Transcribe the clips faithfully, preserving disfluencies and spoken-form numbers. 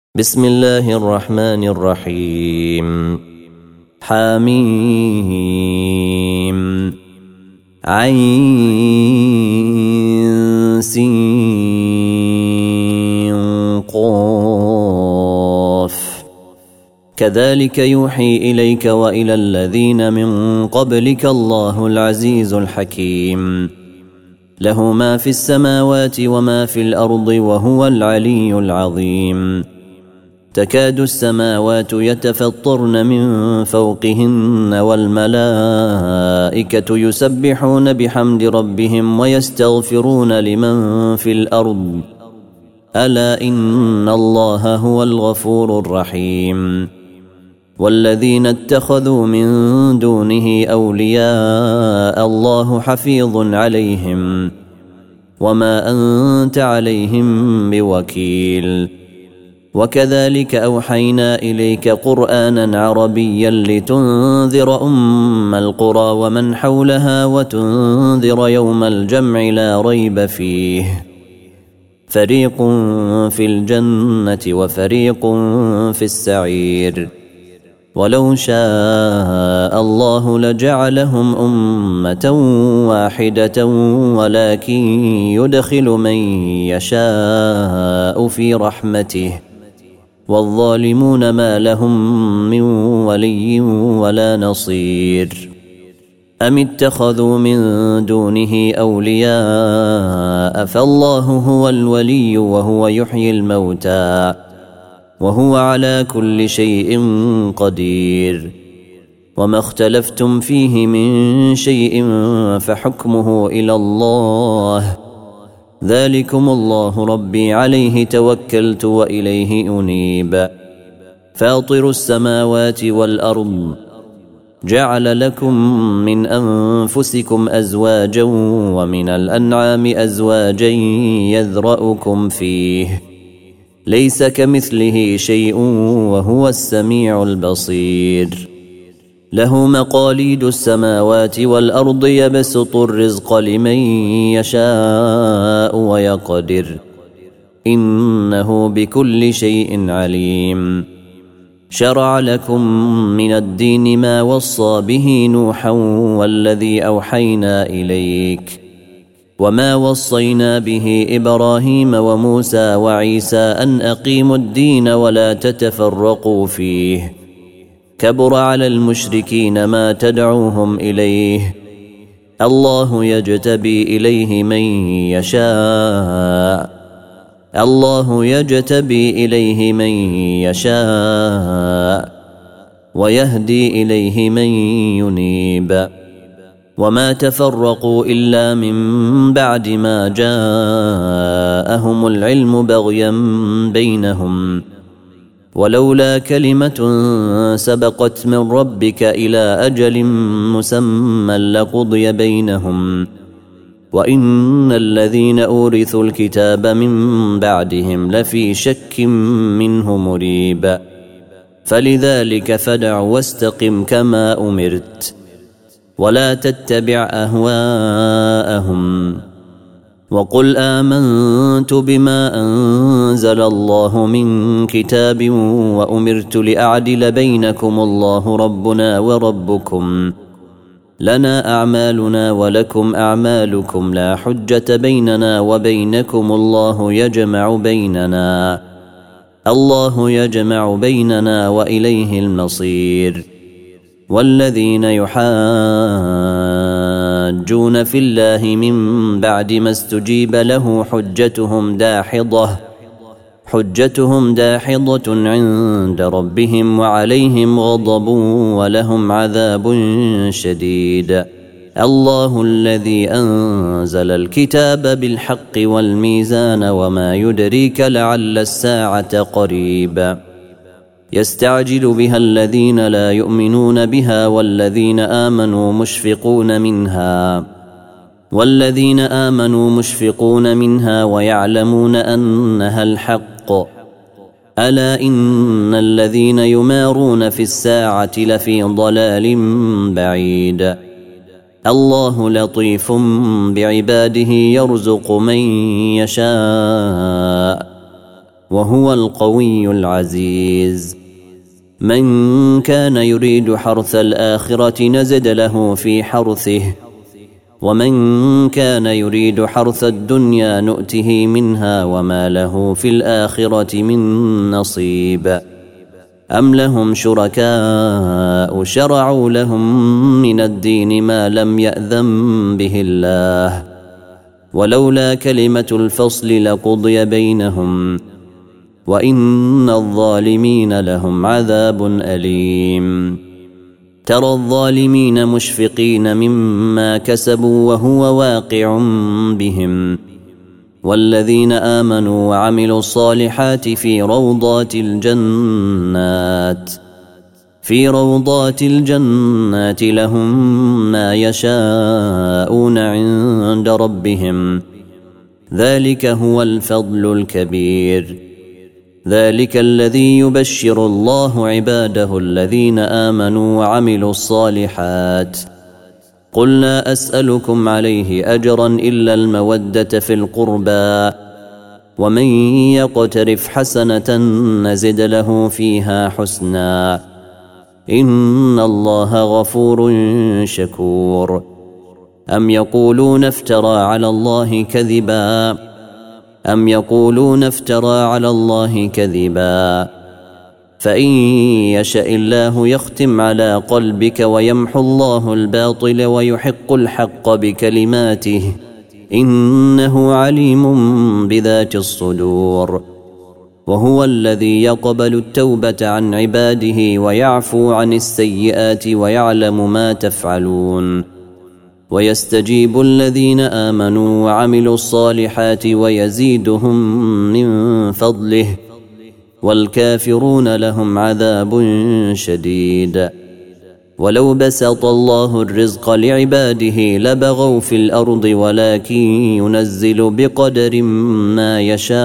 بسم الله الرحمن الرحيم حميم عين سين قاف كذلك يوحي إليك وإلى الذين من قبلك الله العزيز الحكيم له ما في السماوات وما في الأرض وهو العلي العظيم تكاد السماوات يتفطرن من فوقهن والملائكة يسبحون بحمد ربهم ويستغفرون لمن في الأرض ألا إن الله هو الغفور الرحيم والذين اتخذوا من دونه أولياء الله حفيظ عليهم وما أنت عليهم بوكيل وكذلك أوحينا إليك قرآنا عربيا لتنذر أم القرى ومن حولها وتنذر يوم الجمع لا ريب فيه فريق في الجنة وفريق في السعير ولو شاء الله لجعلهم أمة واحدة ولكن يدخل من يشاء في رحمته والظالمون ما لهم من ولي ولا نصير أم اتخذوا من دونه أولياء فالله هو الولي وهو يحيي الموتى وهو على كل شيء قدير وما اختلفتم فيه من شيء فحكمه إلى الله ذلكم الله ربي عليه توكلت وإليه أنيب فاطر السماوات والأرض جعل لكم من أنفسكم أزواجا ومن الأنعام أزواجا يذرأكم فيه ليس كمثله شيء وهو السميع البصير له مقاليد السماوات والأرض يبسط الرزق لمن يشاء ويقدر إنه بكل شيء عليم شرع لكم من الدين ما وصى به نوحا والذي أوحينا إليك وما وصينا به إبراهيم وموسى وعيسى أن أقيموا الدين ولا تتفرقوا فيه كبر على المشركين ما تدعوهم إليه الله يجتبي إليه من يشاء الله يجتبي إليه من يشاء ويهدي إليه من ينيب وما تفرقوا إلا من بعد ما جاءهم العلم بغيا بينهم ولولا كلمة سبقت من ربك إلى أجل مسمى لقضي بينهم وإن الذين أورثوا الكتاب من بعدهم لفي شك منه مريب فلذلك فدع واستقم كما أمرت ولا تتبع أهواءهم وقل آمنت بما أنزل الله من كتاب وأمرت لأعدل بينكم الله ربنا وربكم لنا أعمالنا ولكم أعمالكم لا حجة بيننا وبينكم الله يجمع بيننا الله يجمع بيننا وإليه المصير والذين يحاجون في الله من بعد ما استجيب له حجتهم داحضة حجتهم داحضة عند ربهم وعليهم غضب ولهم عذاب شديد الله الذي أنزل الكتاب بالحق والميزان وما يدريك لعل الساعة قريب يستعجل بها الذين لا يؤمنون بها والذين آمنوا مشفقون منها والذين آمنوا مشفقون منها ويعلمون أنها الحق ألا إن الذين يمارون في الساعة لفي ضلال بعيد الله لطيف بعباده يرزق من يشاء وهو القوي العزيز. من كان يريد حرث الآخرة نزد له في حرثه، ومن كان يريد حرث الدنيا نؤته منها وما له في الآخرة من نصيب. أم لهم شركاء شرعوا لهم من الدين ما لم يأذن به الله، ولولا كلمة الفصل لقضي بينهم، وإن الظالمين لهم عذاب أليم. ترى الظالمين مشفقين مما كسبوا وهو واقع بهم، والذين آمنوا وعملوا الصالحات في روضات الجنات في روضات الجنات لهم ما يشاءون عند ربهم، ذلك هو الفضل الكبير. ذلك الذي يبشر الله عباده الذين آمنوا وعملوا الصالحات. قل لا أسألكم عليه أجرا إلا المودة في القربى، ومن يقترف حسنة نزد له فيها حسنا، إن الله غفور شكور. أم يقولون افترى على الله كذبا أم يقولون افترى على الله كذبا فإن يشاء الله يختم على قلبك ويمحو الله الباطل ويحق الحق بكلماته، إنه عليم بذات الصدور. وهو الذي يقبل التوبة عن عباده ويعفو عن السيئات ويعلم ما تفعلون، ويستجيب الذين آمنوا وعملوا الصالحات ويزيدهم من فضله، والكافرون لهم عذاب شديد. ولو بسط الله الرزق لعباده لبغوا في الأرض ولكن ينزل بقدر ما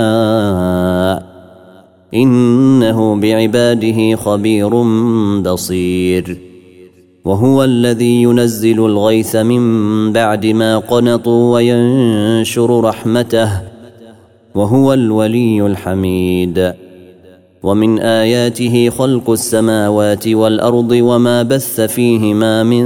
يشاء، إنه بعباده خبير بصير. وهو الذي ينزل الغيث من بعد ما قنطوا وينشر رحمته، وهو الولي الحميد. ومن آياته خلق السماوات والأرض وما بث فيهما من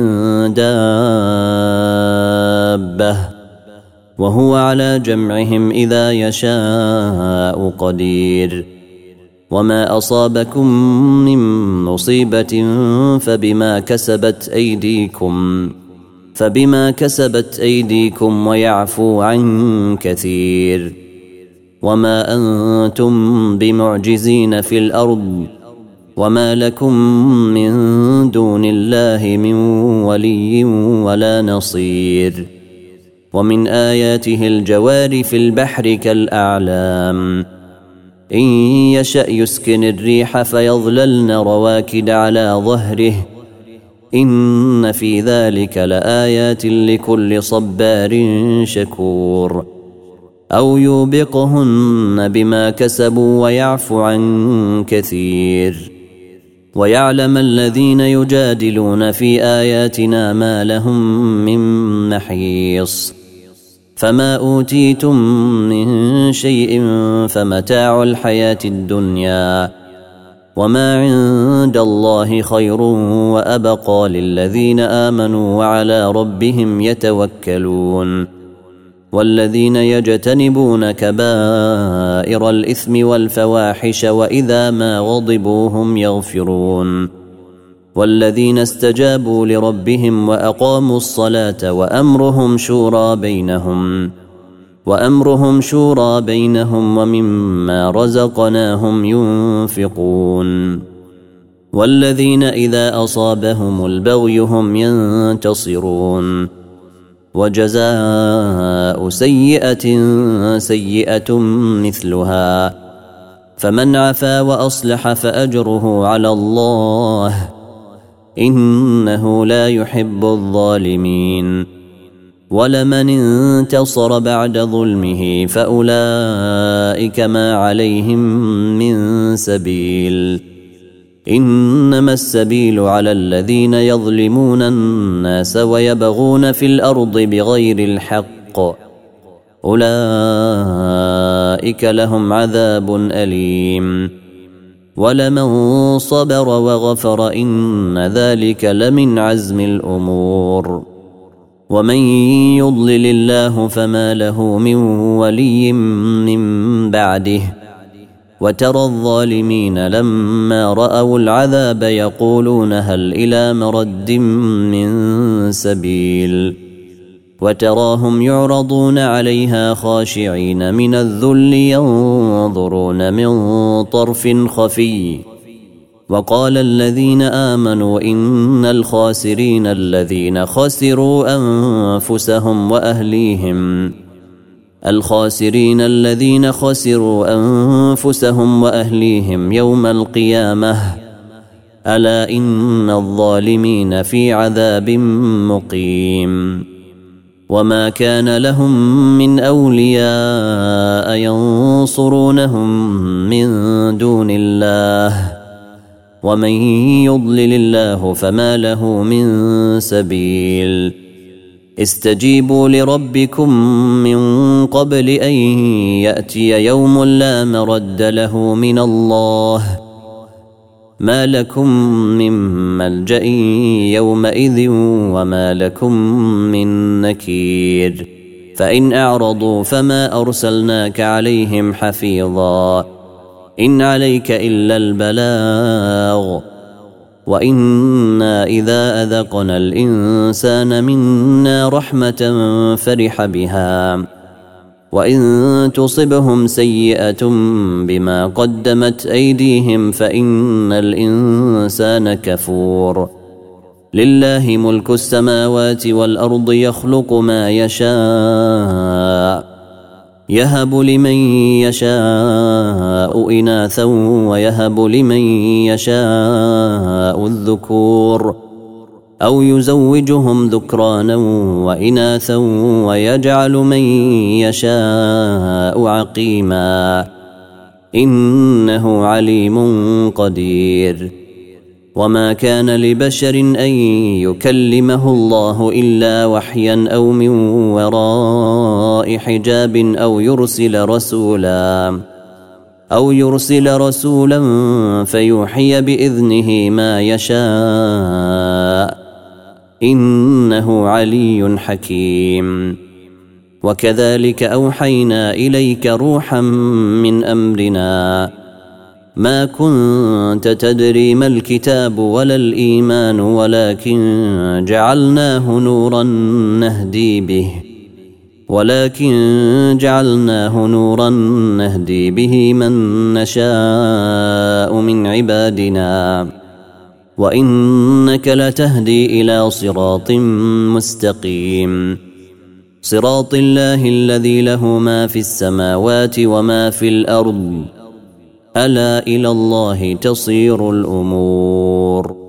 دابة، وهو على جمعهم إذا يشاء قدير. وما أصابكم من مصيبة فبما كسبت أيديكم فبما كسبت أيديكم ويعفو عن كثير. وما أنتم بمعجزين في الأرض، وما لكم من دون الله من ولي ولا نصير. ومن آياته الجوار في البحر كالأعلام، إن يشأ يسكن الريح فيظللن رواكد على ظهره، إن في ذلك لآيات لكل صبار شكور. أو يوبقهن بما كسبوا ويعفو عن كثير. ويعلم الذين يجادلون في آياتنا ما لهم من محيص. فما أوتيتم من شيء فمتاع الحياة الدنيا، وما عند الله خير وأبقى للذين آمنوا وعلى ربهم يتوكلون. والذين يجتنبون كبائر الإثم والفواحش وإذا ما غضبوا هم يغفرون. والذين استجابوا لربهم وأقاموا الصلاة وأمرهم شورى بينهم وأمرهم شورى بينهم ومما رزقناهم ينفقون. والذين إذا أصابهم البغي هم ينتصرون. وجزاء سيئة سيئة مثلها، فمن عفا وأصلح فأجره على الله، إنه لا يحب الظالمين. ولمن انتصر بعد ظلمه فأولئك ما عليهم من سبيل، إنما السبيل على الذين يظلمون الناس ويبغون في الأرض بغير الحق، أولئك أولئك لهم عذاب أليم ولمن صبر وغفر إن ذلك لمن عزم الأمور ومن يضلل الله فما له من ولي من بعده وترى الظالمين لما رأوا العذاب يقولون هل إلى مرد من سبيل وتراهم يعرضون عليها خاشعين من الذل ينظرون من طرف خفي وقال الذين آمنوا إن الخاسرين الذين خسروا أنفسهم وأهليهم الخاسرين الذين خسروا أنفسهم وأهليهم يوم القيامة ألا إن الظالمين في عذاب مقيم وما كان لهم من أولياء ينصرونهم من دون الله ومن يضلل الله فما له من سبيل استجيبوا لربكم من قبل أن يأتي يوم لا مرد له من الله ما لكم من ملجأ يومئذ وما لكم من نكير فإن أعرضوا فما أرسلناك عليهم حفيظا إن عليك إلا البلاغ وإنا إذا أذقنا الإنسان منا رحمة فرح بها وإن تصبهم سيئة بما قدمت أيديهم فإن الإنسان كفور لله ملك السماوات والأرض يخلق ما يشاء يهب لمن يشاء إناثا ويهب لمن يشاء الذكور أو يزوجهم ذكرانا وإناثا ويجعل من يشاء عقيما إنه عليم قدير وما كان لبشر أن يكلمه الله إلا وحيا أو من وراء حجاب أو يرسل رسولا أو يرسل رسولا فيوحي بإذنه ما يشاء إنه علي حكيم وكذلك أوحينا إليك روحا من أمرنا ما كنت تدري ما الكتاب ولا الإيمان ولكن جعلناه نورا نهدي به ولكن جعلناه نورا نهدي به من نشاء من عبادنا وإنك لتهدي إلى صراط مستقيم صراط الله الذي له ما في السماوات وما في الأرض ألا إلى الله تصير الأمور